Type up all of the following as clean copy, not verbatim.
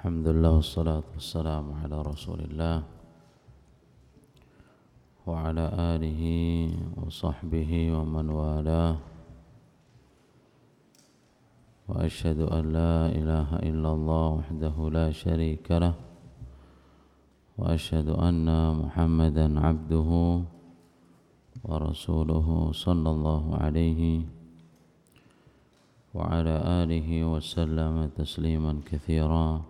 Alhamdulillah wassalatu wassalamu ala rasulillah wa ala alihi wa sahbihi wa man walah wa ashhadu an la ilaha illallah wahdahu la sharika lah wa ashhadu anna muhammadan abduhu wa rasuluhu sallallahu alaihi wa ala alihi wa sallama tasliman katsira.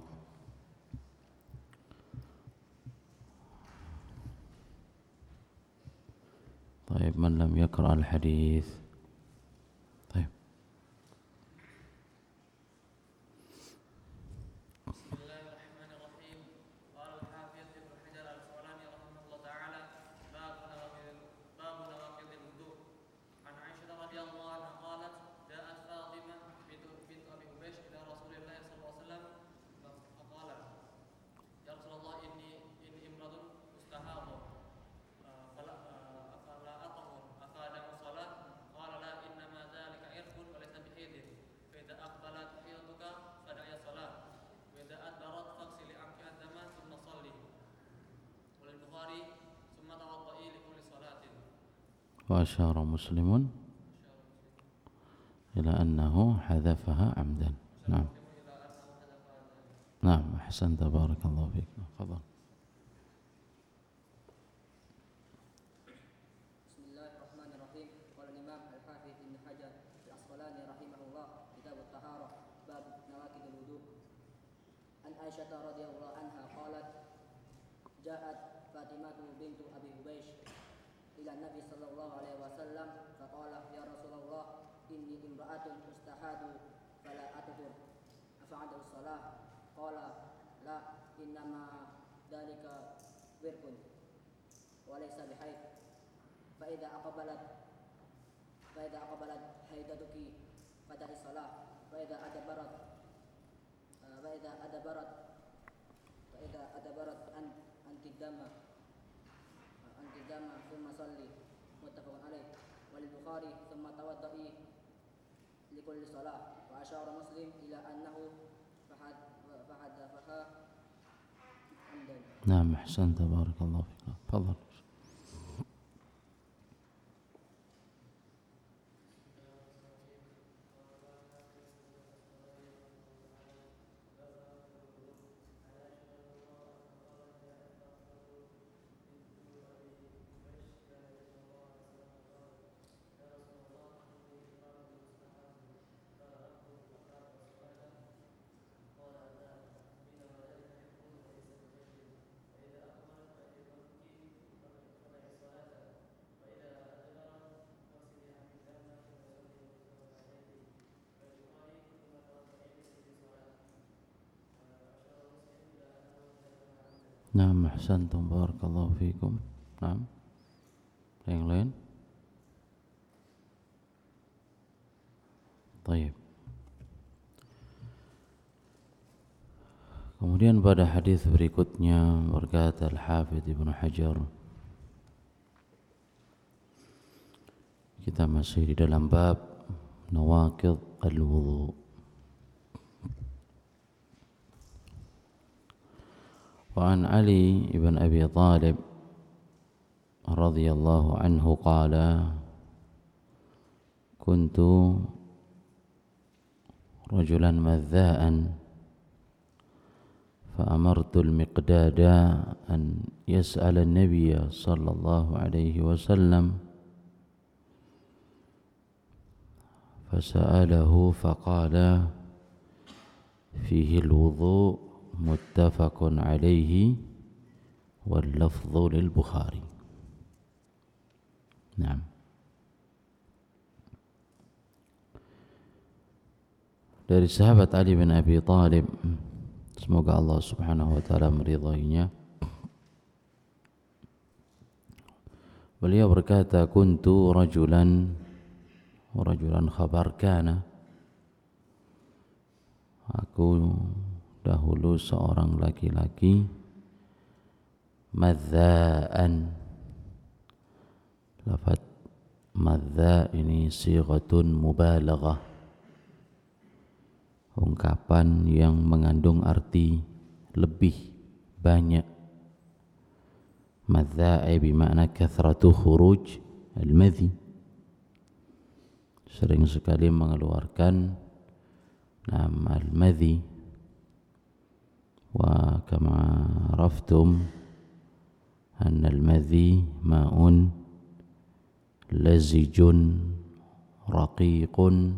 طيب من لم يقرأ الحديث طيب بسم الله الرحمن الرحيم. قال الحافظ ابن حجر العسقلاني رحمه الله تعالى باب نواقض الوضوء. عن عائشة رضي الله عنها قالت جاءت فاطمة بنت أبي حبيش إلى رسول الله صلى الله عليه وسلم فقالت يا رسول الله إني امرأة مستحاض فلا أطهر أفادع الصلاة؟ قال لا إنما ذلك عرق وليس بحيض فإذا أقبلت حيضتك فدعي الصلاة وإذا أدبرت فاغسلي عنك الدم ثم صلي. وللبخاري ثم توضئي لكل صلاة. وأشار مسلم إلى أنه حذفها عمدا. نعم نعم أحسنت بارك الله فيك. تفضل. بسم الله الرحمن الرحيم. قال الإمام الحافظ ابن حجر العسقلاني رحمه الله كتاب الطهارة باب نواقض الوضوء. عن عائشة رضي الله عنها قالت جاءت فاطمة بنت أبي حبيش إلى النبي صلى الله عليه وسلم فقال يا رسول الله إني امرأة أستحاض فلا أطهر أفعل الصلاة؟ قال لا إنما ذلك ورق وليس بحيض فإذا أقبلت حيضتك فدعي الصلاة وإذا أدبرت أنت الدم ثم صلي. متفق عليه. وللبخاري ثم توضئي لكل صلاة. وأشار مسلم إلى أنه فحذفها عمدا. نعم أحسنت بارك الله فيك. تفضل. Naam ahsantum barakallahu fikum. Naam. Yang lain? Baik. Kemudian pada hadis berikutnya berkata Al-Hafidz Ibnu Hajar, kita masih di dalam bab nawaqidh al-wudu. وعن علي بن أبي طالب رضي الله عنه قال كنت رجلا مذاء فأمرت المقداد أن يسأل النبي صلى الله عليه وسلم فسأله فقال فيه الوضوء متفق عليه واللفظ للبخاري. نعم. Dari sahabat Ali bin Abi Thalib, semoga Allah Subhanahu wa taala meridainya, beliau berkata kuntu rajulan khabar kana, aku dahulu seorang laki-laki madzaan. Lafaz madza ini sighatun mubalaghah, ungkapan yang mengandung arti lebih banyak. Madza'i bimakna kathratu khuruj al-madhi, sering sekali mengeluarkan al-madhi. Wa kama araftum anna al-madhi ma'un lazijun raqiqun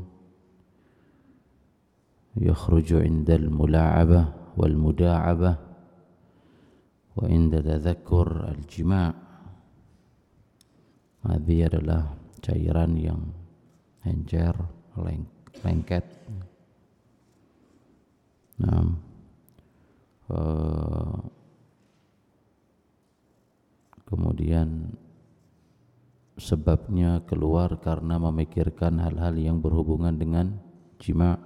yakhruju 'inda al-mula'abah wal muda'abah wa 'inda tadhakkur al-jima'. Madhi adalah cairan yang encer, lengket. Kemudian sebabnya keluar karena memikirkan hal-hal yang berhubungan dengan jima'.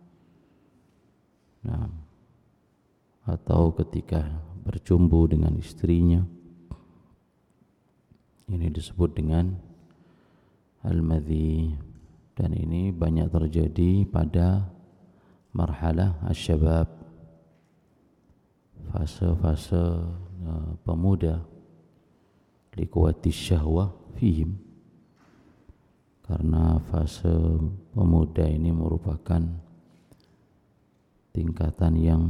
Atau ketika bercumbu dengan istrinya, ini disebut dengan al-madhi. Dan ini banyak terjadi pada marhalah asy-syabab, fase-fase pemuda, liquwati syahwah fihim, karena fase pemuda ini merupakan tingkatan yang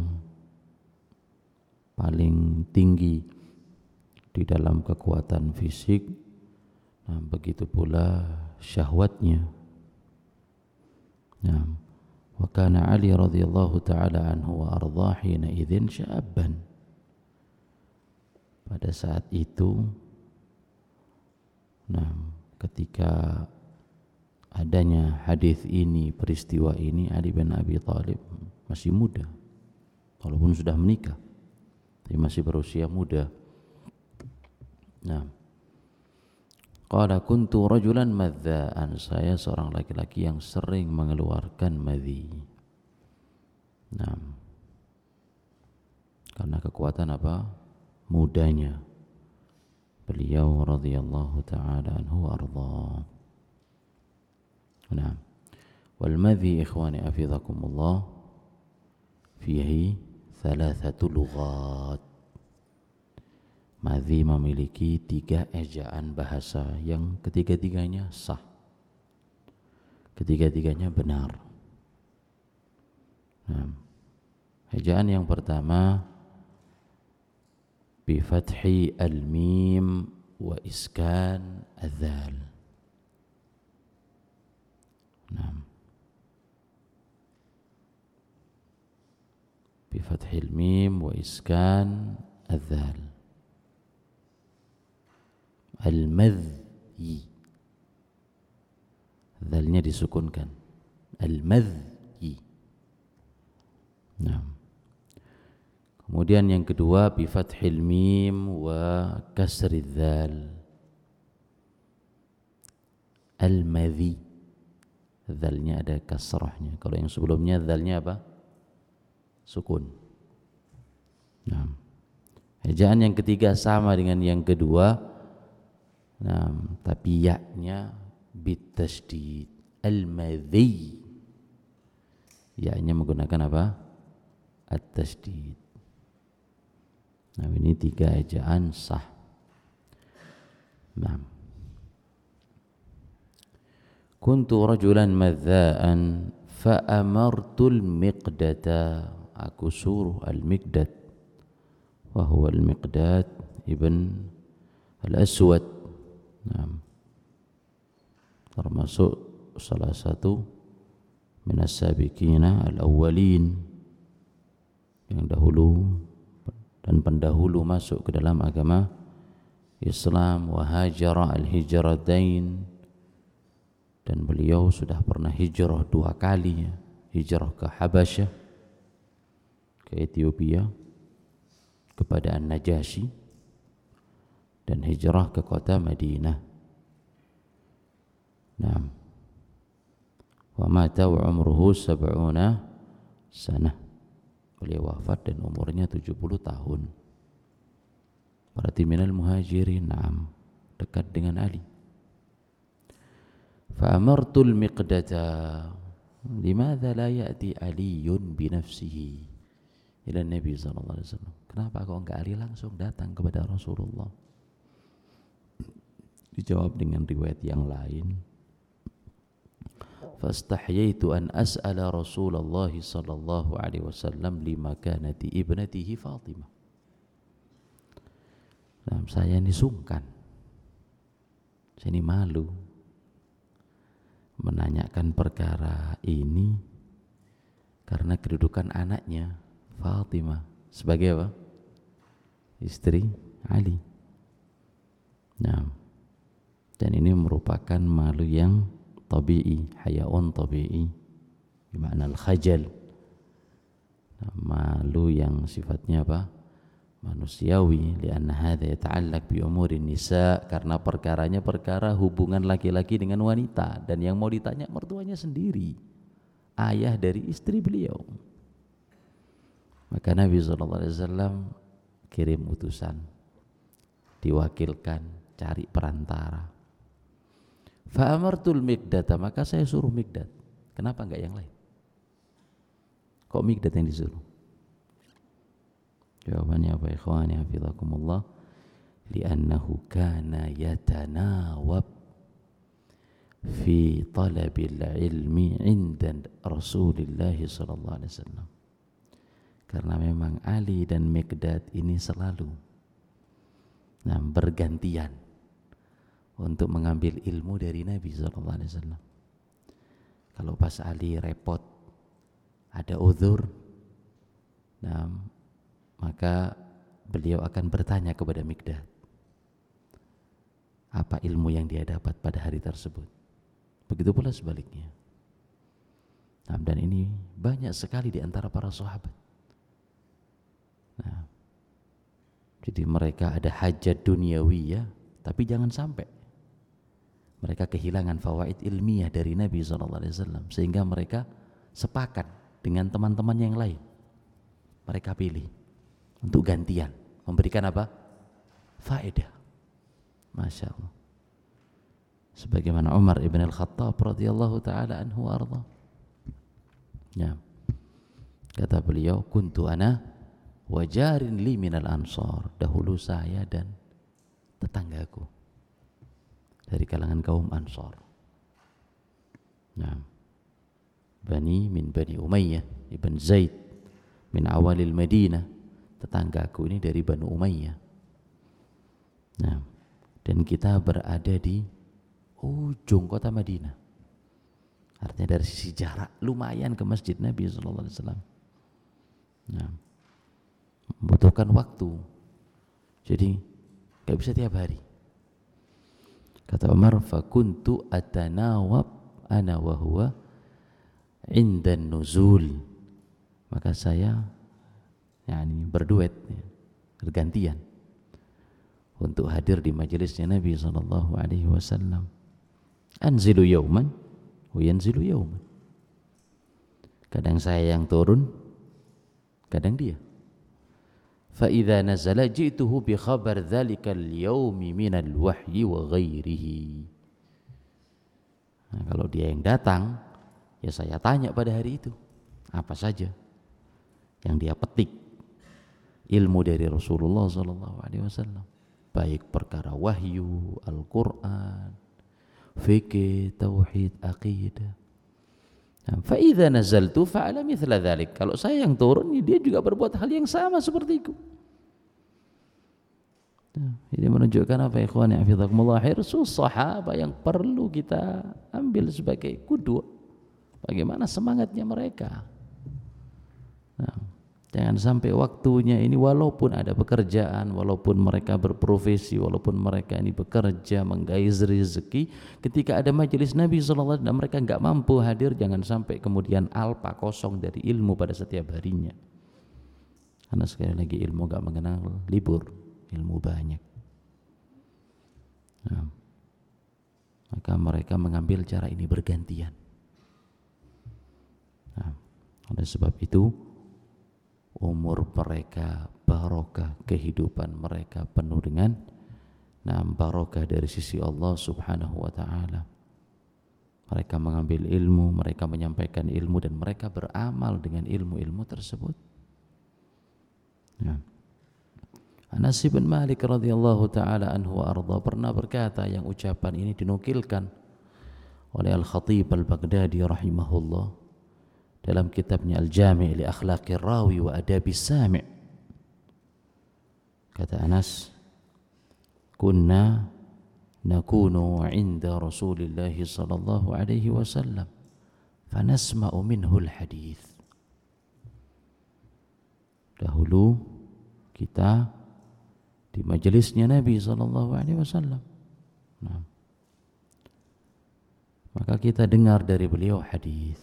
paling tinggi di dalam kekuatan fisik. Begitu pula syahwatnya. Wa kana Ali radhiyallahu ta'ala anhu wa ardhah hina idzin syabban. Pada saat itu, ketika adanya hadis ini, peristiwa ini, Ali bin Abi Thalib masih muda, walaupun sudah menikah, tapi masih berusia muda. Qala kuntu rajulan madza'an, saya seorang laki-laki yang sering mengeluarkan madhi. Karena kekuatan apa? Mudanya beliau radhiyallahu ta'ala anhu wa ardhah. Wal madhi ikhwani hafizakumullah fihi thalathatu lughat. Madhi memiliki 3 ejaan bahasa yang ketiga-tiganya sah, ketiga-tiganya benar. Ejaan yang pertama bi fathi al-mim wa iskan al-dhal. Bi fathi al-mim wa iskan al-dhal. Al-madhi, dhalnya disukunkan, al-madhi. Kemudian yang kedua bi fathil mim wa kasri dzal, al-madhi, dzalnya ada kasrahnya. Kalau yang sebelumnya dzalnya apa? Sukun. Ejaan yang ketiga sama dengan yang kedua, tapi ya-nya bitasydid, al-madhi, ya-nya menggunakan apa? At-tasydid. Ini 3 ejaan sah. Kuntu rajulan madza'an fa amartul miqdata, aku suruh al-miqdad, wa huwa al-miqdad ibn al-aswad, termasuk salah satu minas sabiqina al-awwalin, yang dahulu dan pendahulu masuk ke dalam agama Islam. Wa hajara al-hijratain, dan beliau sudah pernah hijrah 2 kali, hijrah ke Habasyah, ke Ethiopia kepada An-Najasyi, dan hijrah ke kota Madinah. Wa mata wa umruhu 70 sanah, beliau wafat dan umurnya 70 tahun. Berarti minal muhajirin, dekat dengan Ali. Fa amartul miqdata, limadha la ya'ti aliyun binafsihi, ila Nabi sallallahu alaihi wasallam. Kenapa kau enggak Ali langsung datang kepada Rasulullah? Dijawab dengan riwayat yang lain, fastahyaitu an as'ala Rasulullah sallallahu alaihi wasallam limakanati ibnatihi Fatimah. Nah, saya ini sungkan, saya ini malu menanyakan perkara ini karena kedudukan anaknya Fatimah sebagai apa? Istri Ali. Nah, dan ini merupakan malu yang tabi'i, hayaun tabi'i, bermakna al-khajal. Nah, malu yang sifatnya apa? Manusiawi, lianna hadza yata'allaq bi umurin nisa, karena perkaranya perkara hubungan laki-laki dengan wanita, dan yang mau ditanya mertuanya sendiri, ayah dari istri beliau. Maka Nabi SAW kirim utusan, diwakilkan cari perantara. Fa'amartul Miqdad, maka saya suruh Miqdad. Kenapa enggak yang lain? Kok Miqdad yang disuruh? Jawabannya apa ikhwani hafizakumullah? Li'annahu kana yatanawab fi talabil ilmi 'inda Rasulillah sallallahu alaihi wasallam. Karena memang Ali dan Miqdad ini selalu bergantian untuk mengambil ilmu dari Nabi sallallahu alaihi wasallam. Kalau pas Ali repot, ada uzur, maka beliau akan bertanya kepada Miqdad apa ilmu yang dia dapat pada hari tersebut. Begitu pula sebaliknya. Dan ini banyak sekali di antara para sahabat. Jadi mereka ada hajat duniawiyah, tapi jangan sampai mereka kehilangan fawaid ilmiah dari Nabi SAW, sehingga mereka sepakat dengan teman-teman yang lain. Mereka pilih untuk gantian, memberikan apa? Faedah. Masya Allah. Sebagaimana Umar ibn al-Khattab radhiyallahu ta'ala anhu wa arda. Ya. Kata beliau, kuntu ana wajarin li minal ansar. Dahulu saya dan tetanggaku dari kalangan kaum Ansar. Nah, min Bani Umayyah ibn Zaid min awalil Madinah. Tetanggaku ini dari Banu Umayyah. Nah, dan kita berada di ujung kota Madinah. Artinya dari sisi jarak lumayan ke masjid Nabi sallallahu alaihi wasallam. Nah, membutuhkan waktu. Jadi enggak bisa tiap hari. Kata Umar, fakuntu atanawab ana wa huwa indan nuzul. Maka saya berduet, bergantian untuk hadir di majelisnya Nabi sallallahu alaihi wasallam. Anzilu yauman wa yanzilu yauman. Kadang saya yang turun, kadang dia. فَإِذَا نَزَلَ جِئْتُهُ بِخَبَرْ ذَلِكَ الْيَوْمِ مِنَ الْوَحْيِ وَغَيْرِهِ. Nah, kalau dia yang datang, ya saya tanya pada hari itu apa saja yang dia petik ilmu dari Rasulullah SAW, baik perkara wahyu, Al-Quran, fikih, tauhid, aqidah. فَإِذَا نَزَلْتُ فَعَلَ مِثْلَ ذَلِكَ. Kalau saya yang turun, dia juga berbuat hal yang sama seperti itu. Ini menunjukkan apa ikhwani hafizakumullah, hirsus sahabat yang perlu kita ambil sebagai qudwah. Bagaimana semangatnya mereka. Jangan sampai waktunya ini walaupun ada pekerjaan, walaupun mereka berprofesi, walaupun mereka ini bekerja menggais rezeki, ketika ada majelis Nabi SAW dan mereka enggak mampu hadir, jangan sampai kemudian alpa kosong dari ilmu pada setiap harinya. Karena sekali lagi ilmu enggak mengenal libur, ilmu banyak. Maka mereka mengambil cara ini bergantian. Oleh sebab itu umur mereka barokah, kehidupan mereka penuh dengan barokah dari sisi Allah Subhanahu wa taala. Mereka mengambil ilmu, mereka menyampaikan ilmu, dan mereka beramal dengan ilmu-ilmu tersebut. Ya. Anas bin Malik radhiyallahu taala anhu wa arda pernah berkata, yang ucapan ini dinukilkan oleh Al-Khatib Al-Baghdadi rahimahullah dalam kitabnya Al-Jami' li Akhlaqir Rawi wa Adabis Sami'. Kata Anas, kunna nakunu 'inda Rasulillah sallallahu alaihi wasallam fanasma'u minhu al-hadits. Dahulu kita di majelisnya Nabi sallallahu alaihi wasallam. Nah, maka kita dengar dari beliau hadis.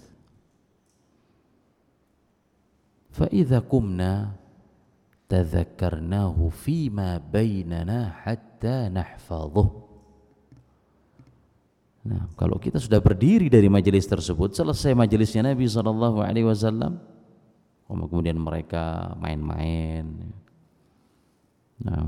Fa idza qumna tadhakkarnahu fima bainana hatta nahfadhuh. Nah, kalau kita sudah berdiri dari majelis tersebut, selesai majelisnya Nabi sallallahu alaihi wasallam, kemudian mereka main-main. Nah,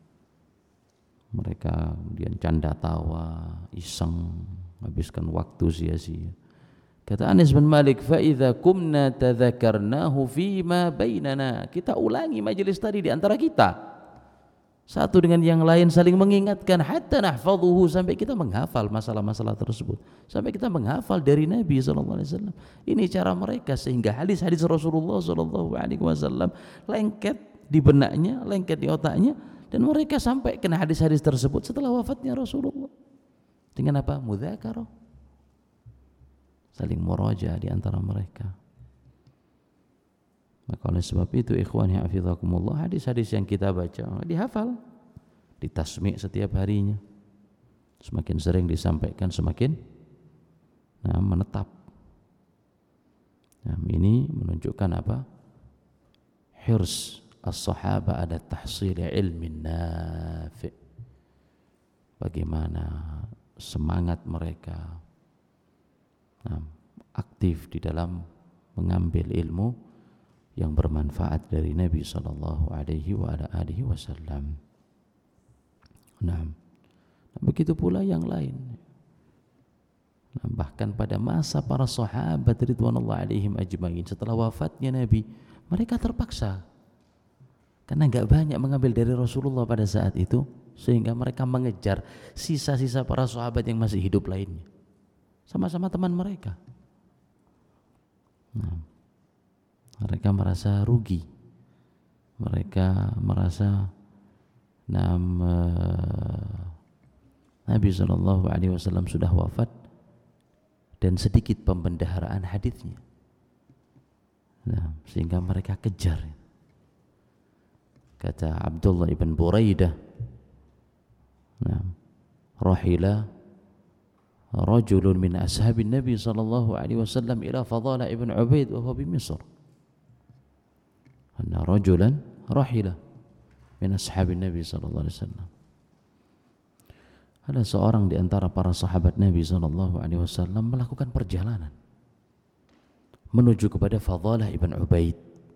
mereka kemudian canda tawa, iseng, habiskan waktu sia-sia. Kata Anas bin Malik, fa idza kumna tadzakarnahu fima bainana. Kita ulangi majelis tadi di antara kita. Satu dengan yang lain saling mengingatkan hatta nahfadhuhu, sampai kita menghafal masalah-masalah tersebut. Sampai kita menghafal dari Nabi sallallahu alaihi wasallam. Ini cara mereka sehingga hadis-hadis Rasulullah sallallahu alaihi wasallam lengket di benaknya, lengket di otaknya, dan mereka sampai kena hadis-hadis tersebut setelah wafatnya Rasulullah. Dengan apa? Mudzakarah, saling murajaah di antara mereka. Maka oleh sebab itu ikhwani hafizakumullah, hadis-hadis yang kita baca dihafal, ditasmi' setiap harinya. Semakin sering disampaikan semakin menetap. Nah, ini menunjukkan apa? Hirs as-sahaba ada tahsil ilmin nafi'. Bagaimana semangat mereka aktif di dalam mengambil ilmu yang bermanfaat dari Nabi sallallahu alaihi wasallam. Nah, begitu pula yang lain. Nah, bahkan pada masa para sahabat ridwanullah alaihim ajmain, setelah wafatnya Nabi, mereka terpaksa karena enggak banyak mengambil dari Rasulullah pada saat itu, sehingga mereka mengejar sisa-sisa para sahabat yang masih hidup lainnya, sama-sama teman mereka. Nah, mereka merasa rugi, mereka merasa Nabi SAW sudah wafat dan sedikit pembendaharaan hadisnya. Nah, sehingga mereka kejar. Kata Abdullah ibn Buraidah, rahila rajulun min ashabin Nabi sallallahu alaihi wasallam ila Fadalah ibn Ubaid wa huwa bi Misr. Anna rajulan rahila min ashabin Nabi sallallahu alaihi wasallam. Ada seorang di antara para sahabat Nabi sallallahu alaihi wasallam melakukan perjalanan menuju kepada Fadalah ibn Ubaid.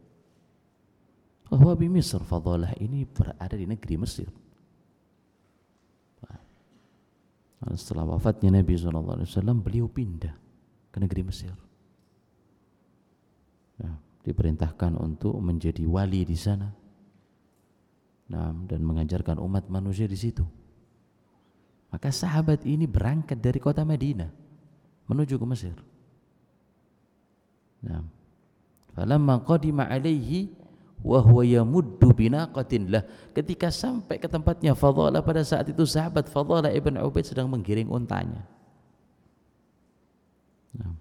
Wa bi Misr, Fadalah ini berada di negeri Mesir. Setelah wafatnya Nabi SAW, beliau pindah ke negeri Mesir. Nah, diperintahkan untuk menjadi wali di sana, dan mengajarkan umat manusia di situ. Maka sahabat ini berangkat dari kota Madinah menuju ke Mesir. Nah, falamma qadima alaihi wa huwa yamuddu binaqatin lah. Ketika sampai ke tempatnya Fadalah, pada saat itu sahabat Fadalah ibn Ubaid sedang menggiring untanya. Nah,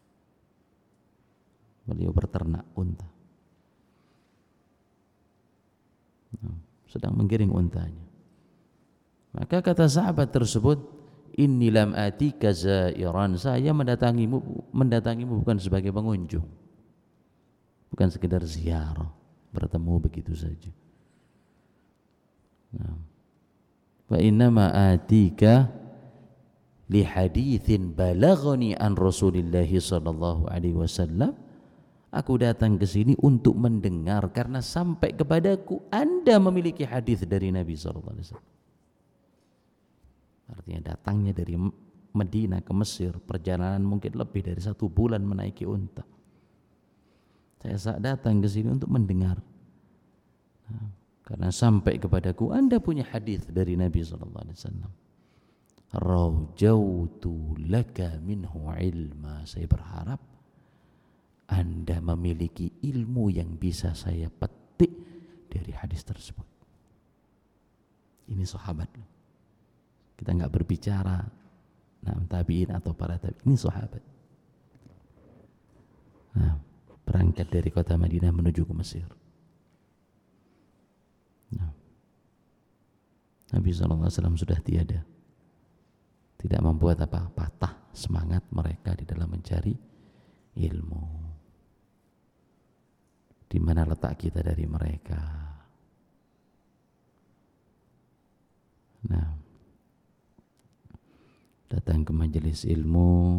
beliau berternak unta. Nah, sedang menggiring untanya. Maka kata sahabat tersebut, inni lam atika zairan, saya mendatangimu bukan sebagai pengunjung, bukan sekedar ziarah, bertemu begitu saja. Wa innama atika li haditsin balaghani an Rasulillah sallallahu alaihi wasallam. Aku datang ke sini untuk mendengar karena sampai kepadaku Anda memiliki hadis dari Nabi sallallahu alaihi wasallam. Artinya datangnya dari Madinah ke Mesir, perjalanan mungkin lebih dari 1 bulan menaiki unta. Saya datang ke sini untuk mendengar Karena sampai kepadaku Anda punya hadis dari Nabi SAW. Raujautu laka minhu ilma. Saya berharap Anda memiliki ilmu yang bisa saya petik dari hadis tersebut. Ini sahabat. Kita nggak berbicara tabi'in atau para tabi'in. Ini sahabat. Nah, berangkat dari kota Madinah menuju ke Mesir. Nah, Nabi SAW sudah tiada. Tidak membuat patah semangat mereka di dalam mencari ilmu. Di mana letak kita dari mereka? Nah, datang ke majelis ilmu,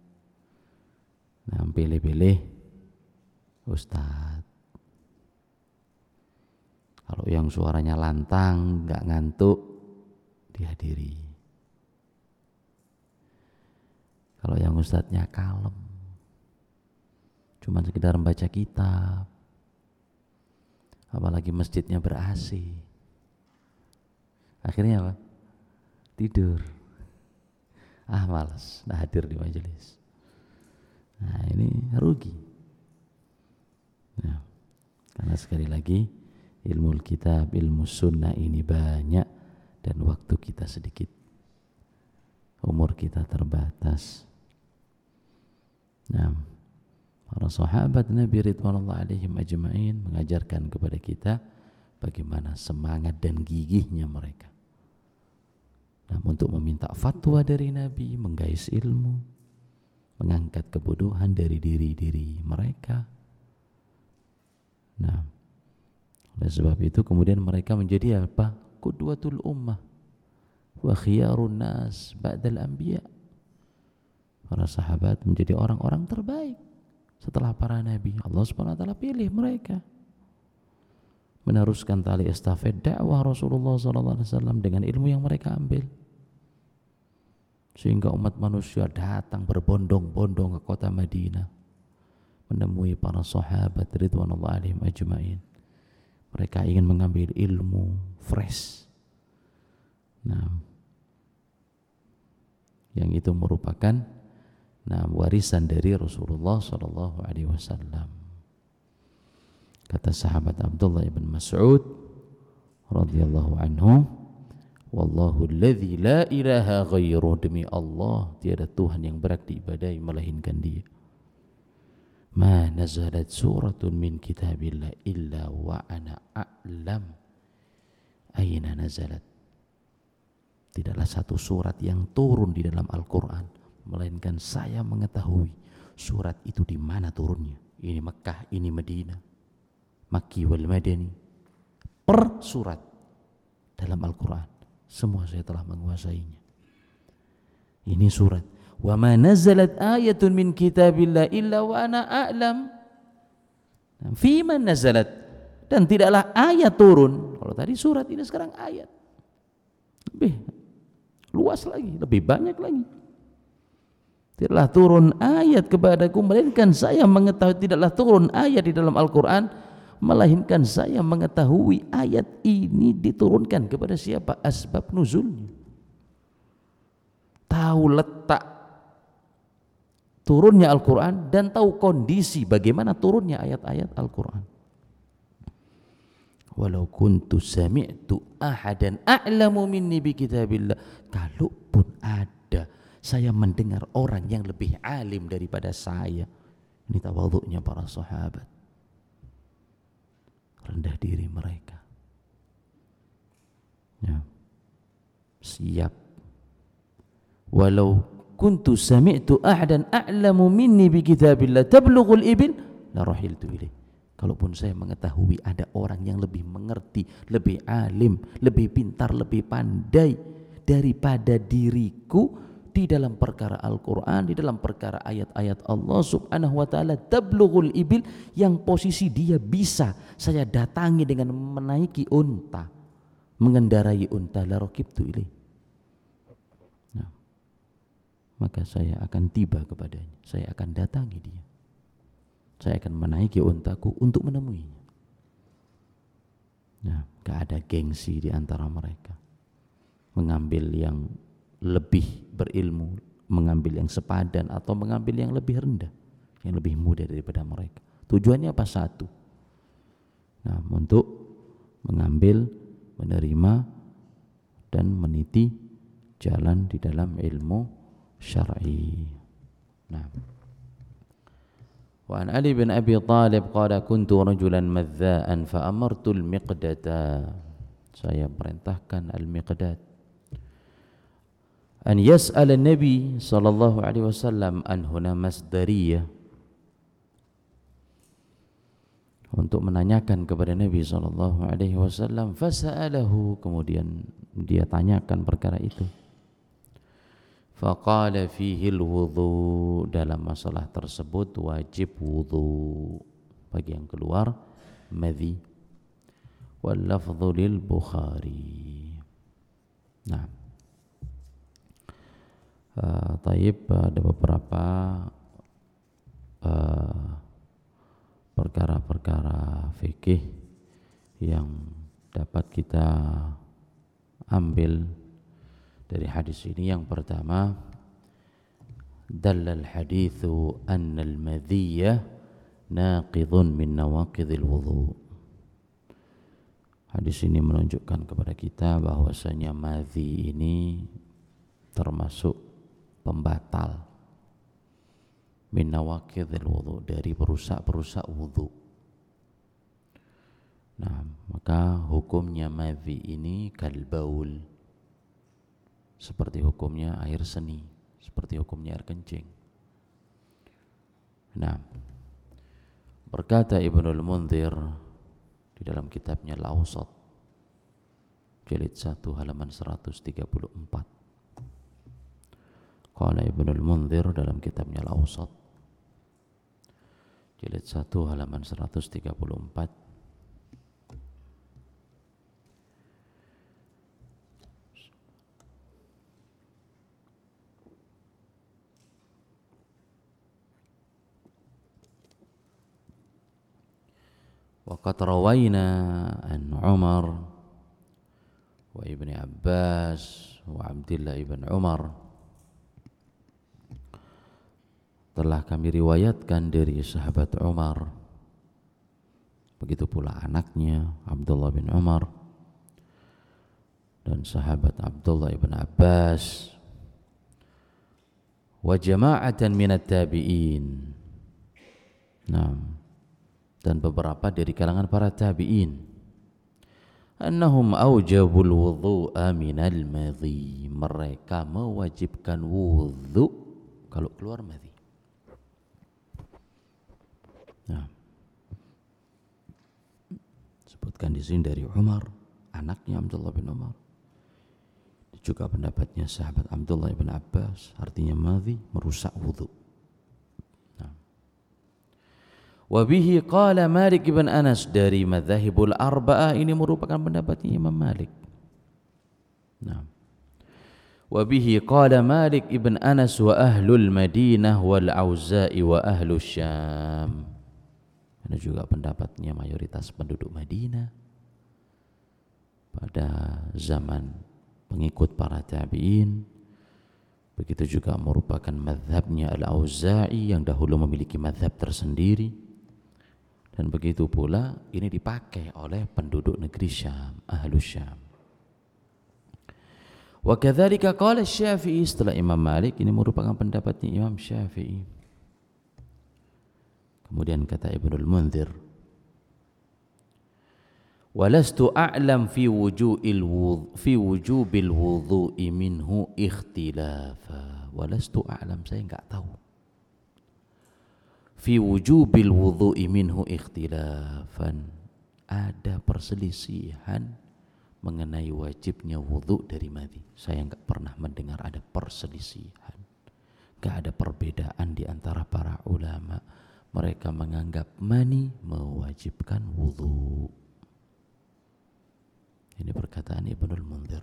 pilih-pilih ustadz. Kalau yang suaranya lantang, nggak ngantuk, dihadiri. Kalau yang ustadznya kalem, cuma sekedar membaca kitab, apalagi masjidnya ber-AC, akhirnya apa? Tidur. Malas, nah hadir di majelis. Nah ini rugi. Nah, karena sekali lagi ilmu kitab, ilmu sunnah ini banyak dan waktu kita sedikit, umur kita terbatas. Nah, para sahabat Nabi ridwanullah alaihim ajma'in mengajarkan kepada kita bagaimana semangat dan gigihnya mereka. Nah, untuk meminta fatwa dari Nabi, menggais ilmu, mengangkat kebodohan dari diri-diri mereka. Nah, oleh sebab itu kemudian mereka menjadi apa? Qudwatul ummah wa khiyarun nas ba'dal anbiya. Para sahabat menjadi orang-orang terbaik setelah para nabi. Allah Subhanahu wa taala pilih mereka meneruskan tali estafet dakwah Rasulullah SAW dengan ilmu yang mereka ambil, sehingga umat manusia datang berbondong-bondong ke kota Madinah menemui para sahabat ridwanullah alaihim ajma'in. Mereka ingin mengambil ilmu fresh. Nah, yang itu merupakan warisan dari Rasulullah SAW. Kata sahabat Abdullah ibn Mas'ud radhiyallahu anhu, wallahu alladzi la ilaha ghairuh, demi Allah tiada Tuhan yang berhak diibadahi melainkan Dia. Ma nazalat suratun min kitabillah illa wa ana a'lam aina nazalat. Tidaklah satu surat yang turun di dalam Al-Quran melainkan saya mengetahui surat itu di mana turunnya. Ini Mekah, ini Madinah, Makki wal Madani. Per surat dalam Al-Quran semua saya telah menguasainya. Ini surat. Wa ma nazalat ayatun min kitabillah illa wa ana a'lam fi man nazalat. Dan tidaklah ayat turun. Kalau tadi surat, ini sekarang ayat. Lebih luas lagi, lebih banyak lagi. Tidaklah turun ayat kepadaku melainkan saya mengetahui. Tidaklah turun ayat di dalam Al-Quran melainkan saya mengetahui ayat ini diturunkan kepada siapa, asbab nuzulnya. Tahu letak turunnya Al-Quran dan tahu kondisi bagaimana turunnya ayat-ayat Al-Quran. Walau kuntu sami'tu ahadan a'lamu minni bi kitabillah, kalaupun ada saya mendengar orang yang lebih alim daripada saya. Ini tawadhu'nya para sahabat, rendah diri mereka, ya, siap. Walau kuntu sami'tu ahadan a'lamu minni bi kitabillah tablughul ibil la rahiltu ilaih. Kalaupun saya mengetahui ada orang yang lebih mengerti, lebih alim, lebih pintar, lebih pandai daripada diriku di dalam perkara Al-Quran, di dalam perkara ayat-ayat Allah Subhanahu wa ta'ala, tablughul ibil, yang posisi dia bisa saya datangi dengan menaiki unta, mengendarai unta, la raqibtu ilaih. Nah, maka saya akan tiba kepadanya, saya akan datangi dia, saya akan menaiki untaku untuk menemuinya. Nah, gak ada gengsi di antara mereka. Mengambil yang lebih berilmu, mengambil yang sepadan atau mengambil yang lebih rendah, yang lebih muda daripada mereka. Tujuannya apa? Satu. Nah, untuk mengambil, menerima dan meniti jalan di dalam ilmu syar'i. Nah, wa an Ali bin Abi Thalib qala kuntu rajulan madza'an fa amartu al-Miqdata. Saya perintahkan al-Miqdad an yas'al an-nabi sallallahu alaihi wasallam an huna masdariyah, untuk menanyakan kepada Nabi sallallahu alaihi wasallam. Fasa'alahu, kemudian dia tanyakan perkara itu. Faqala fihi al-wudhu, dalam masalah tersebut wajib wudhu bagi yang keluar madhi. Wal lafdhu lil Bukhari. Nah, ada beberapa perkara-perkara fikih yang dapat kita ambil dari hadis ini. Yang pertama, dallal hadithu anna al-madhiyah naqidhun min nawaqidhil wudhu. Hadis ini menunjukkan kepada kita bahwasanya madhi ini termasuk pembatal min nawaqidhil wudhu, dari perusak-perusak wudhu. Nah, maka hukumnya madhi ini kalbaul, seperti hukumnya air seni, seperti hukumnya air kencing. Nah, berkata Ibnul Munzir di dalam kitabnya Al-Awsat jilid 1 halaman 134. Qala Ibnul Munzir dalam kitabnya Al-Awsat jilid 1 halaman 134. Waqad rawayna an Umar wa Ibni Abbas wa Abdullah ibn Umar, telah kami riwayatkan dari sahabat Umar, begitu pula anaknya Abdullah bin Umar dan sahabat Abdullah ibn Abbas, wa jama'atan minat tabi'in. Nah, dan beberapa dari kalangan para tabi'in, annahum aujabul wudhu'a minal madhi, mereka mewajibkan wudhu kalau keluar madhi. Nah, sebutkan di sini dari Umar, anaknya Abdullah bin Umar, juga pendapatnya sahabat Abdullah bin Abbas, artinya madhi merusak wudhu. Wabihi qala Malik ibn Anas, dari madzhabul arba'ah, ini merupakan pendapatnya Imam Malik. Nah, wabihi qala Malik ibn Anas wa ahlul Madinah wal Auza'i wa ahlus Syam. Ini juga pendapatnya mayoritas penduduk Madinah pada zaman pengikut para tabi'in. Begitu juga merupakan mazhabnya Al-Auza'i yang dahulu memiliki mazhab tersendiri. Dan begitu pula ini dipakai oleh penduduk negeri Syam, Ahlus Syam. Wa kadzalika qala Syafi'i, setelah Imam Malik ini merupakan pendapatnya Imam Syafi'i. Kemudian kata Ibnul Munzir, walastu a'lam fi wujubil wudhu'i minhu ikhtilafa. Walastu a'lam, saya enggak tahu. Fi wujubil wudhu'i minhu ikhtilafan, ada perselisihan mengenai wajibnya wudhu dari madhi. Saya enggak pernah mendengar ada perselisihan, enggak ada perbedaan di antara para ulama. Mereka menganggap mani mewajibkan wudhu. Ini perkataan Ibnul Munzir.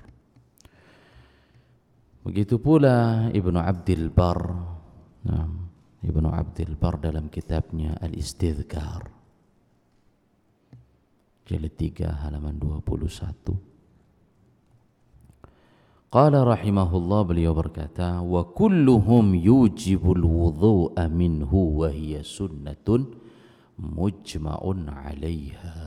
Begitu pula Ibnu Abdil Bar. Nah, Ibnu Abdil Bar dalam kitabnya Al-Istidhkar jilid 3 halaman 21. Qala rahimahullah, beliau berkata, wa kulluhum yujibul wudhu'a minhu wa hiya sunnatun mujma'un 'alaiha.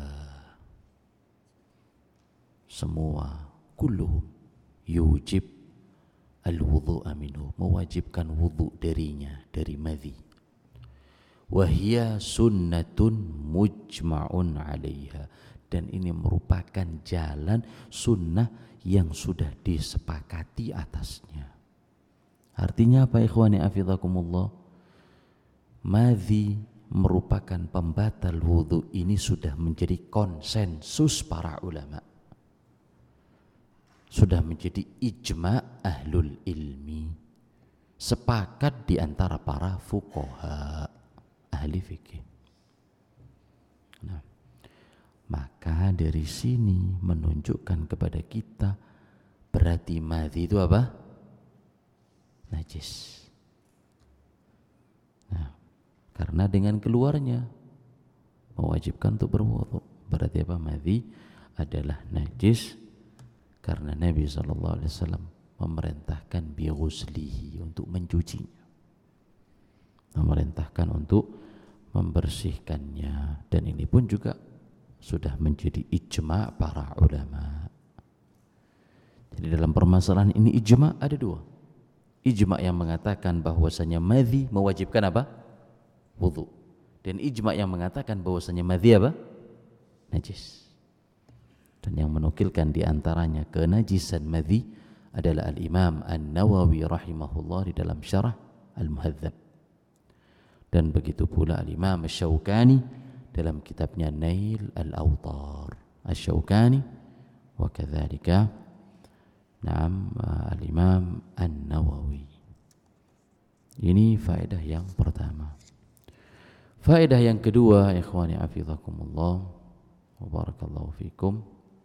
Semua kulluhum yujib al-wudhu'a minhu, mewajibkan wudhu darinya, dari madhi. Wa hiya sunnatun mujma'un 'alaiha, dan ini merupakan jalan sunnah yang sudah disepakati atasnya. Artinya apa ikhwani afizakumullah? Madhi merupakan pembatal wudhu, ini sudah menjadi konsensus para ulama, sudah menjadi ijma' ahlul ilmi, sepakat di antara para fuqaha, ahli fikih. Nah, maka dari sini menunjukkan kepada kita berarti madhi itu apa? Najis. Nah, karena dengan keluarnya mewajibkan untuk berwudu. Berarti apa? Madhi adalah najis karena Nabi SAW memerintahkan bighuslihi, untuk mencucinya, memerintahkan untuk membersihkannya, dan ini pun juga sudah menjadi ijma' para ulama. Jadi dalam permasalahan ini ijma' ada dua. Ijma' yang mengatakan bahwasanya madhi mewajibkan apa? Wudu. Dan ijma' yang mengatakan bahwasanya madhi apa? Najis. Dan yang menukilkan di antaranya kenajisan madhi adalah Al-Imam An-Nawawi rahimahullah di dalam syarah Al-Muhadzab. Dan begitu pula Al-Imam Asy-Syaukani dalam kitabnya Nail Al-Awtar. Asy-Syaukani wa kadzalika Al-Imam An-Nawawi. Ini faedah yang pertama. Faedah yang kedua, ikhwani hafizakumullah wa barakallahu fikum.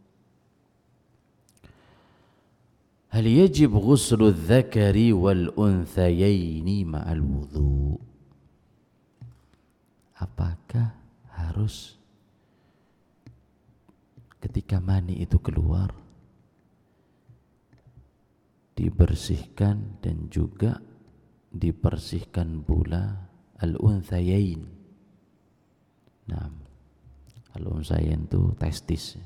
Hal yajib ghuslu adh-dhakari wal unthayaini ma'al wudhu? Apakah harus ketika mani itu keluar dibersihkan dan juga dibersihkan pula al-unthayain? Nah, al-unthayain itu testis.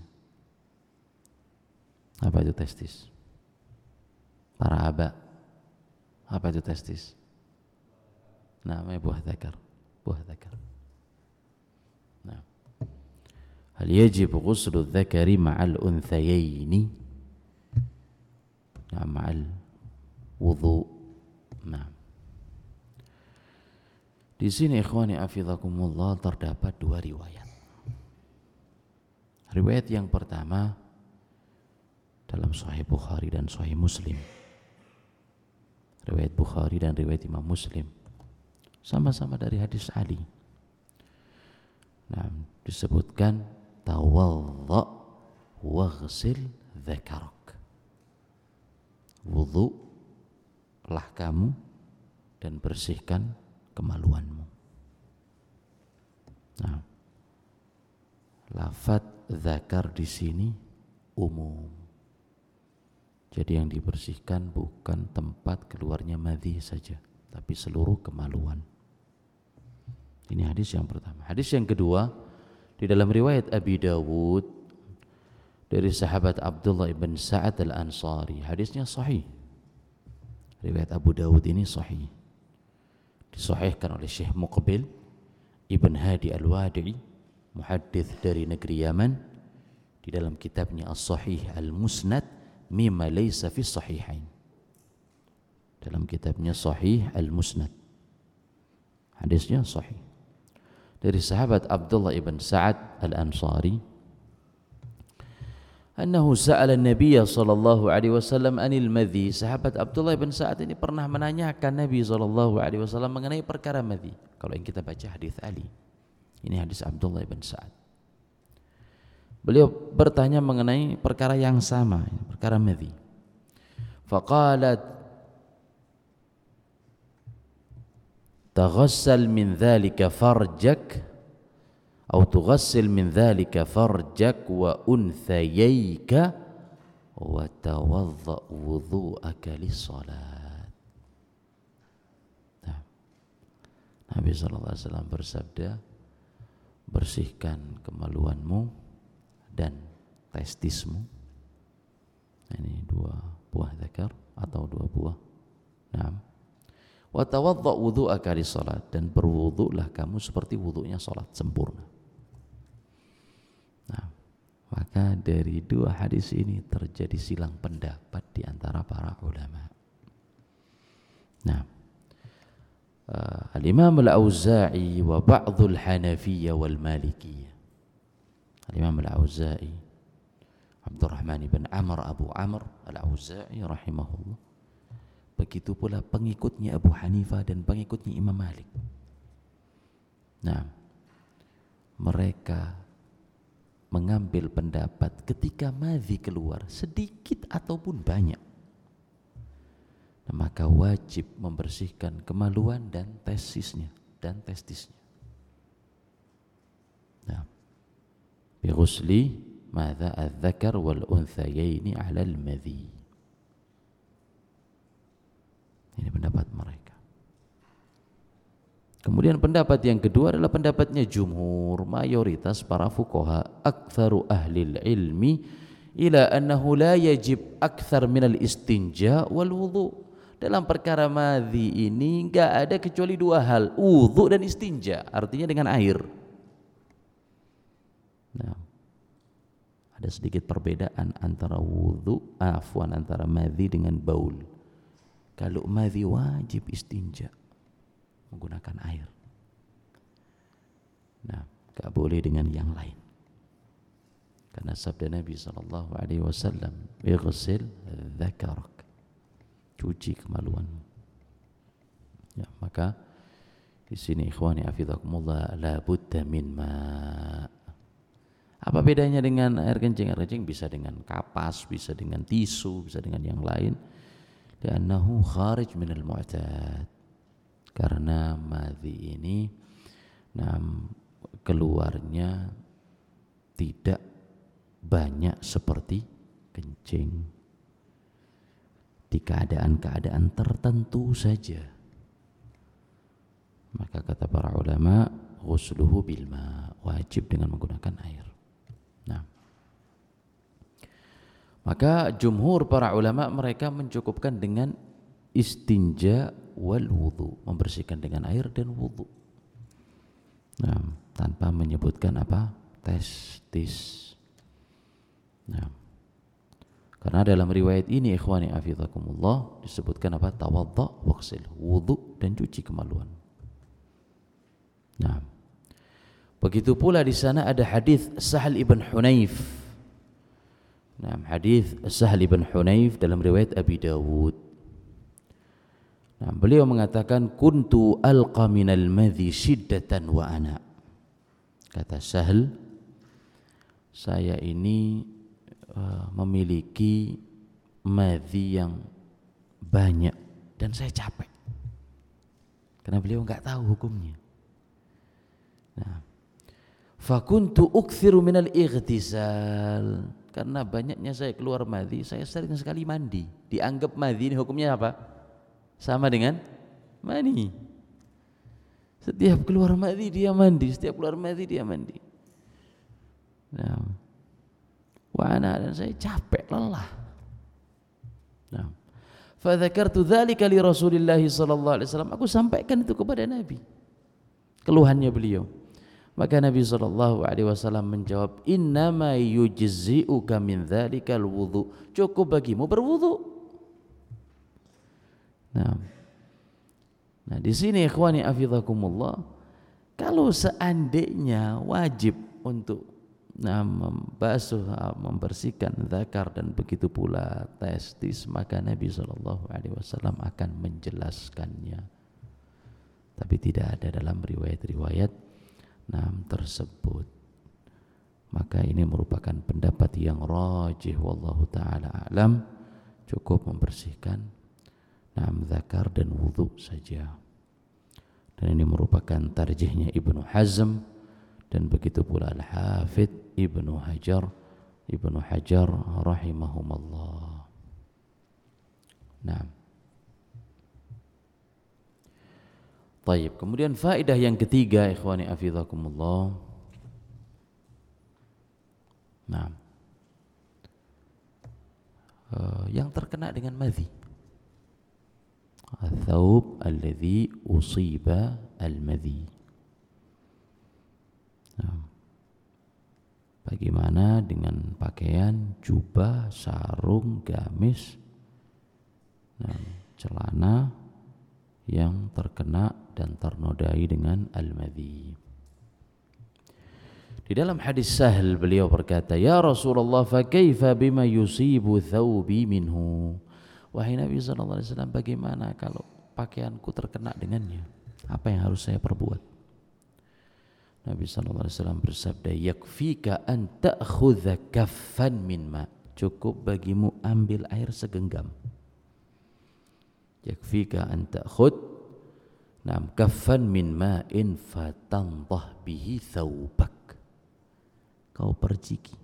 Apa itu testis? Para aba, apa itu testis? Namanya buah dzakar. Buah dzakar. Nah, hal yajib ghuslu dzakari ma'al unthayaini, nah, ma'al wudu. Nah, di sini ikhwani hafizakumullah terdapat dua riwayat. Riwayat yang pertama dalam Sahih Bukhari dan Sahih Muslim. Riwayat Bukhari dan riwayat Imam Muslim sama-sama dari hadis Ali. Nah, disebutkan tawadha waghsil dzakarak. Wudulah kamu dan bersihkan kemaluanmu. Nah, lafaz dzakar di sini umum. Jadi yang dibersihkan bukan tempat keluarnya madhi saja, tapi seluruh kemaluan. Ini hadis yang pertama. Hadis yang kedua di dalam riwayat Abi Dawud dari sahabat Abdullah ibn Sa'ad al-Ansari. Hadisnya sahih. Riwayat Abu Dawud ini sahih. Disahihkan oleh Syekh Muqbil Ibn Hadi Al-Wadi'i, muhaddits dari negeri Yaman, di dalam kitabnya As-Sahih Al-Musnad mimma laysa fi sahihain. Dalam kitabnya Sahih Al-Musnad, hadisnya sahih dari sahabat Abdullah ibn Sa'ad Al-Ansari, annahu sa'ala an-nabiy sallallahu alaihi wasallam anil madhi. Sahabat Abdullah ibn Sa'ad ini pernah menanyakan Nabi sallallahu alaihi wasallam mengenai perkara madhi. Kalau yang kita baca hadis Ali, ini hadis Abdullah ibn Sa'ad. Beliau bertanya mengenai perkara yang sama, perkara madhi. Faqalat taghassal min dhalika farjak au tughassil min dzalika farjak wa unthayayka wa tawadda wudhu'aka lis-shalat. Nah, Nabi sallallahu alaihi wasallam bersabda, bersihkan kemaluanmu dan testismu. Ini 2 buah zakar atau 2 buah. Nah, wa tawadda wudhu'aka lis-shalat, dan berwudhulah kamu seperti wudhunya salat sempurna. Nah, maka dari 2 hadis ini terjadi silang pendapat di antara para ulama. Nah, Al-Imam Al-Auza'i wa ba'dul Hanafiyyah wal Malikiyah. Al-Imam Al-Auza'i, Abdurrahman bin Amr Abu Amr Al-Auza'i rahimahullah. Begitu pula pengikutnya Abu Hanifah dan pengikutnya Imam Malik. Nah, mereka mengambil pendapat ketika madhi keluar sedikit ataupun banyak, nah, maka wajib membersihkan kemaluan dan testisnya. Nah, bi ghusli madza adz-dzakar wal unthayaini 'ala al-madhi. Ini pendapat mereka. Kemudian pendapat yang kedua adalah pendapatnya jumhur, mayoritas para fuqaha, aktsaru ahlil ilmi ila annahu la yajib aktsar minal istinja wal wudu. Dalam perkara madhi ini enggak ada kecuali 2 hal, wudu dan istinja, artinya dengan air. Nah, ada sedikit perbedaan antara antara madhi dengan baul. Kalau madhi wajib istinja, menggunakan air. Nah, gak boleh dengan yang lain. Karena sabda Nabi sallallahu alaihi wasallam, "Ighsil dzakarak." Cuci kemaluanmu. Ya, maka di sini ikhwani hafizakumullah, la budda min ma. Apa bedanya dengan air kencing? Air kencing bisa dengan kapas, bisa dengan tisu, bisa dengan yang lain. Li'annahu kharij minal mu'tad. Karena madhi ini keluarnya tidak banyak seperti kencing, di keadaan-keadaan tertentu saja. Maka kata para ulama, ghusluhu bil ma, wajib dengan menggunakan air. Nah, maka jumhur para ulama mereka mencukupkan dengan istinja wal wudu, membersihkan dengan air dan wudu. Nah, tanpa menyebutkan apa? Testis. Nah, karena dalam riwayat ini ikhwani hafizakumullah disebutkan apa? Tawadda waghsil, wudu dan cuci kemaluan. Nah, begitu pula di sana ada hadis Sahal ibn Hunayf. Nah, hadis Sahal ibn Hunayf dalam riwayat Abi Dawud. Nah, beliau mengatakan kuntu alqa minal madhi shiddatan wa ana. Kata Sahal, saya ini memiliki madhi yang banyak dan saya capek. Karena beliau enggak tahu hukumnya. Nah, fa kuntu ukthiru minal ightisal. Karena banyaknya saya keluar madhi, saya sering sekali mandi. Dianggap madhi ini hukumnya apa? Sama dengan mani. Setiap keluar madhi dia mandi, setiap keluar madhi dia mandi. Nah, wa'ana, dan saya capek, lelah. Nah, fa dzakartu dzalika li Rasulillah sallallahu alaihi wasallam. Aku sampaikan itu kepada Nabi, keluhannya beliau. Maka Nabi sallallahu alaihi wasallam menjawab, "Innama yujzi'uka min dzalikal wudu." Cukup bagimu berwudu. Nah, di sini ikhwani hafizakumullah, kalau seandainya wajib untuk membasuh, membersihkan zakar dan begitu pula testis, maka Nabi SAW akan menjelaskannya. Tapi tidak ada dalam riwayat-riwayat tersebut. Maka ini merupakan pendapat yang rajih wallahu ta'ala a'lam, cukup membersihkan zakar dan wudu saja. Dan ini merupakan tarjihnya Ibnu Hazm dan begitu pula Al-Hafidz Ibnu Hajar rahimahumallah. Nah, baik. Kemudian faedah yang ketiga, ikhwani afizakumullah. Nah, yang terkena dengan madhi, al-thawb alladhi usiba al-madhi. Nah, bagaimana dengan pakaian, jubah, sarung, gamis, celana yang terkena dan ternodai dengan al-madhi. Di dalam hadis Sahal beliau berkata, "Ya Rasulullah, fa kaifa bima yusibu thawbi minhu?" Wahai Nabi sallallahu alaihi wasallam, bagaimana kalau pakaianku terkena dengannya? Apa yang harus saya perbuat? Nabi sallallahu alaihi wasallam bersabda, "Yakfika an ta'khudha kaffan min ma." Cukup bagimu ambil air segenggam. Yakfika an ta'khud kaffan min ma'in fatanḍah bihi thawbak. Kau perciki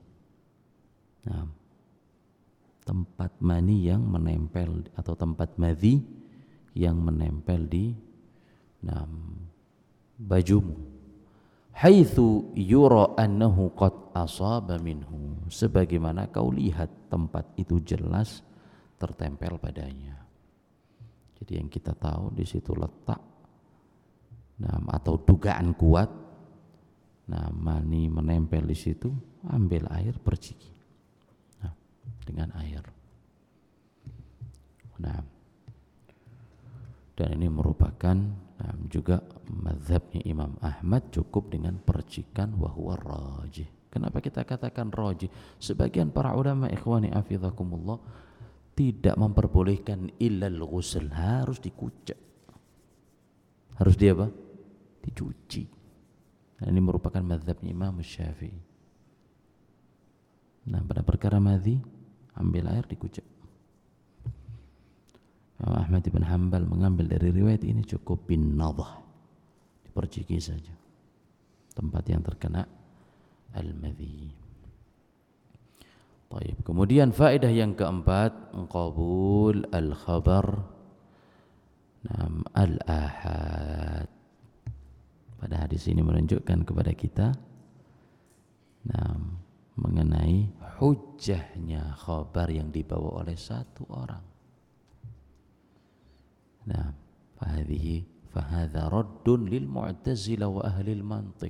tempat mani yang menempel atau tempat madhi yang menempel di bajumu, haitsu yura annahu qad asaba minhu, sebagaimana kau lihat tempat itu jelas tertempel padanya. Jadi yang kita tahu di situ letak atau dugaan kuat, mani menempel di situ, ambil air, perciki dengan air. Dan ini merupakan juga mazhabnya Imam Ahmad, cukup dengan percikan wa huwa rajih. Kenapa kita katakan rajih? Sebagian para ulama ikhwani afizakumullah tidak memperbolehkan illal ghusl, harus dikucek. Harus dia apa? Dicuci. Ini merupakan mazhabnya Imam Syafi'i. Pada perkara madhi, ambil air, dikucek. Imam Ahmad bin Hanbal mengambil dari riwayat ini cukup bin nadhah, diperciki saja tempat yang terkena al-madhi. Baik. Kemudian faedah yang keempat, qabul al-khabar al-ahad. Pada hadis ini menunjukkan kepada kita mengenai hujjahnya khabar yang dibawa oleh satu orang. Fahadha raddun lil mu'tazilah wa ahli al-mantiq.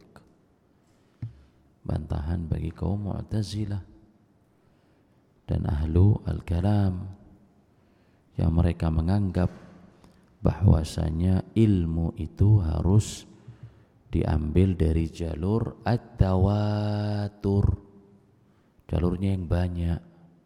Bantahan bagi kaum mu'tazilah dan ahlu al-kalam yang mereka menganggap bahwasanya ilmu itu harus diambil dari jalur at-tawatur, jalurnya yang banyak.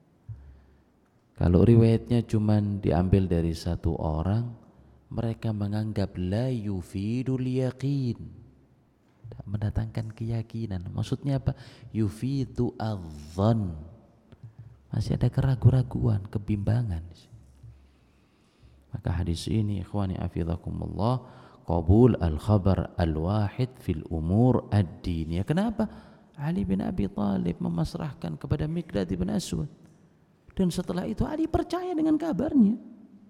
Kalau riwayatnya cuma diambil dari satu orang, mereka menganggap la yufidul yaqin, tak mendatangkan keyakinan. Maksudnya apa? Yufidu adh-dhann, masih ada keraguan-raguan, kebimbangan. Maka hadis ini ikhwani afizakumullah, qabul al-khabar al-wahid fil umur ad-diniyah. Kenapa? Ali bin Abi Thalib memasrahkan kepada Miqdad bin Aswad, dan setelah itu Ali percaya dengan kabarnya.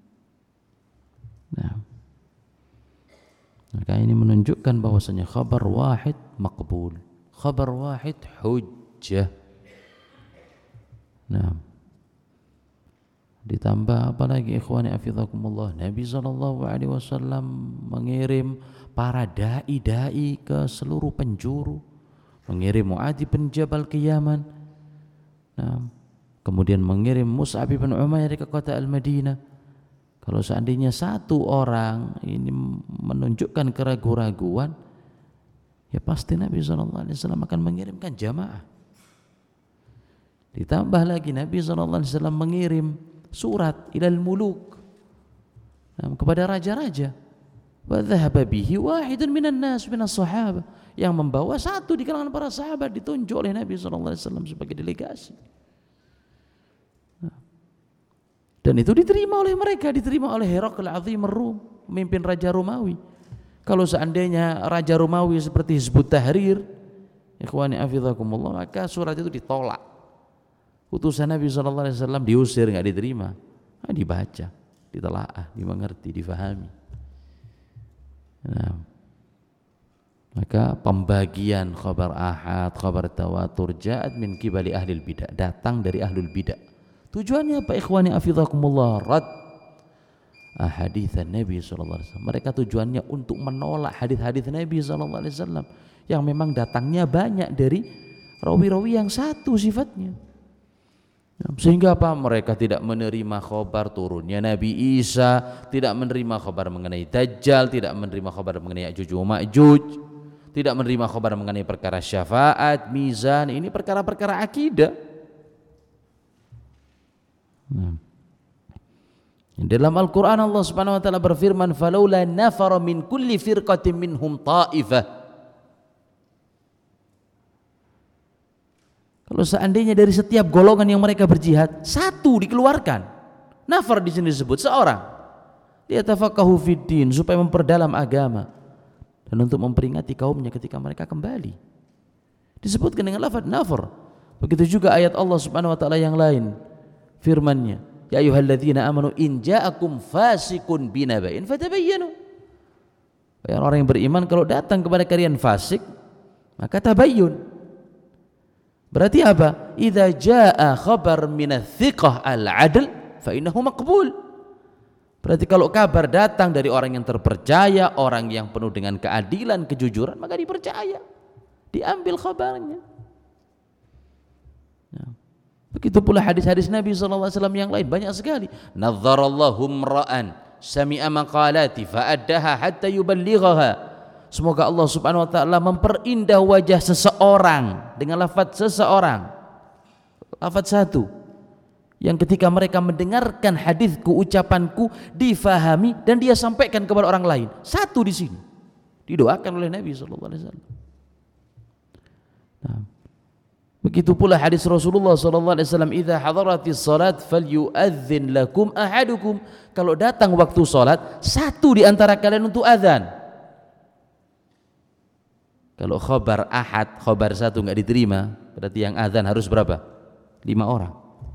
Maka ini menunjukkan bahwasanya khabar wahid maqbul, khabar wahid hujjah. Ditambah apalagi ikhwani afizakumullah, Nabi SAW mengirim para da'i ke seluruh penjuru, mengirim Mu'adz bin Jabal ke Yaman, kemudian mengirim Mus'ab bin Umair ke kota Al-Madinah. Kalau seandainya satu orang ini menunjukkan keraguan-raguan, ya pasti Nabi SAW akan mengirimkan jamaah. Ditambah lagi Nabi SAW mengirim surat ilal muluk, kepada raja-raja. Wa dhahaba bihi wahidun minan nas minas sahabah, yang membawa satu di kalangan para sahabat ditunjuk oleh Nabi SAW sebagai delegasi. Dan itu diterima oleh mereka, diterima oleh Herakl Azim Ar-Rum, pemimpin Raja Romawi. Kalau seandainya Raja Romawi seperti Hizbut Tahrir, ikhwani hafizakumullah, maka surat itu ditolak. Utusan Nabi SAW diusir, nggak diterima. Nah, dibaca, ditelaah, dimengerti, difahami. Nah, maka pembagian khabar ahad, khabar tawatur ja'at min kibali ahlil bidah, datang dari ahlul bidah. Tujuannya apa ikhwani hafizakumullah? Rad ahaditsan Nabi sallallahu alaihi wasallam. Mereka tujuannya untuk menolak hadis-hadis Nabi sallallahu alaihi wasallam yang memang datangnya banyak dari rawi-rawi yang satu sifatnya. Sehingga apa? Mereka tidak menerima khabar turunnya Nabi Isa, tidak menerima khabar mengenai Dajjal, tidak menerima khabar mengenai Ya'juj wa Ma'juj, tidak menerima khabar mengenai perkara syafaat, mizan. Ini perkara-perkara akidah. Dalam Al-Quran Allah Subhanahu wa ta'ala berfirman, falaula nafara min kulli firqatin minhum ta'ifah. Kalau seandainya dari setiap golongan yang mereka berjihad, satu dikeluarkan. Nafar di sini disebut seorang. Liyatafaqahu fiddin, supaya memperdalam agama dan untuk memperingati kaumnya ketika mereka kembali. Disebutkan dengan lafaz nafar. Begitu juga ayat Allah Subhanahu wa ta'ala yang lain, firman-Nya, ya ayyuhalladzina amanu in ja'akum fasiqun binaba'in fatabayyanu. Orang yang beriman, kalau datang kepada kalian fasik, maka tabayyun. Berarti apa? Idza jaa khabar minats thiqah al-'adl fa innahu maqbul. Berarti kalau kabar datang dari orang yang terpercaya, orang yang penuh dengan keadilan, kejujuran, maka dipercaya, diambil khabarnya. Begitu pula hadis-hadis Nabi SAW yang lain banyak sekali. Nadzarallahu imra'an sami'a maqalati fa'addaha hatta yuballighaha. Semoga Allah Subhanahu wa ta'ala memperindah wajah seseorang dengan lafaz seseorang, lafaz satu, yang ketika mereka mendengarkan hadisku, ucapanku, difahami dan dia sampaikan kepada orang lain. Satu di sini didoakan oleh Nabi sallallahu alaihi wasallam. Nah, begitu pula hadis Rasulullah sallallahu alaihi wasallam, idza hadaratis salat falyu'adzin lakum ahadukum. Kalau datang waktu salat, satu di antara kalian untuk azan. Kalau khabar ahad, khabar satu enggak diterima, berarti yang azan harus berapa? 5 orang.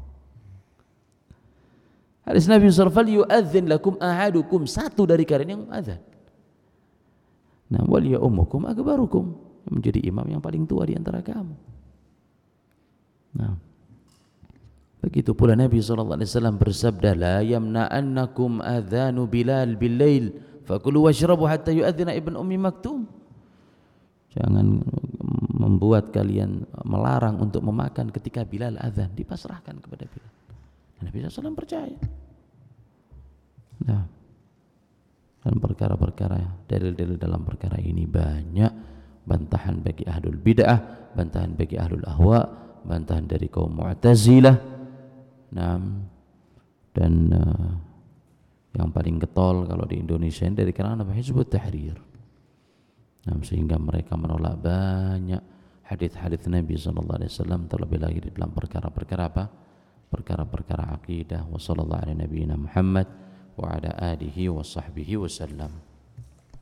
Hadis Nabi sallallahu alaihi wasallam, yu'adzin lakum ahadukum, satu dari kalian yang azan. Nah, wal ya ummukum akbarukum, menjadi imam yang paling tua di antara kamu. Nah, begitu pula Nabi sallallahu alaihi wasallam bersabda, la yamna'annakum adzanu Bilal bil-lail fakulu washrabu hatta yu'adzina ibn ummi maktum. Jangan membuat kalian melarang untuk memakan ketika Bilal azan, dipasrahkan kepada Bilal. Nabi SAW percaya. Nah, dan perkara-perkara, dalil-dalil dalam perkara ini banyak. Bantahan bagi ahlul bid'ah, bantahan bagi ahlul ahwa, bantahan dari kaum Mu'tazilah. Nah, dan yang paling getol kalau di Indonesia ini dari kalangan Hizbut Tahrir. Nah, sehingga mereka menolak banyak hadis-hadis Nabi sallallahu alaihi wasallam, terlebih lagi di dalam perkara-perkara apa? Perkara-perkara akidah. Wassallallahu ala nabiyyina Muhammad wa ala alihi wa sahbihi wasallam.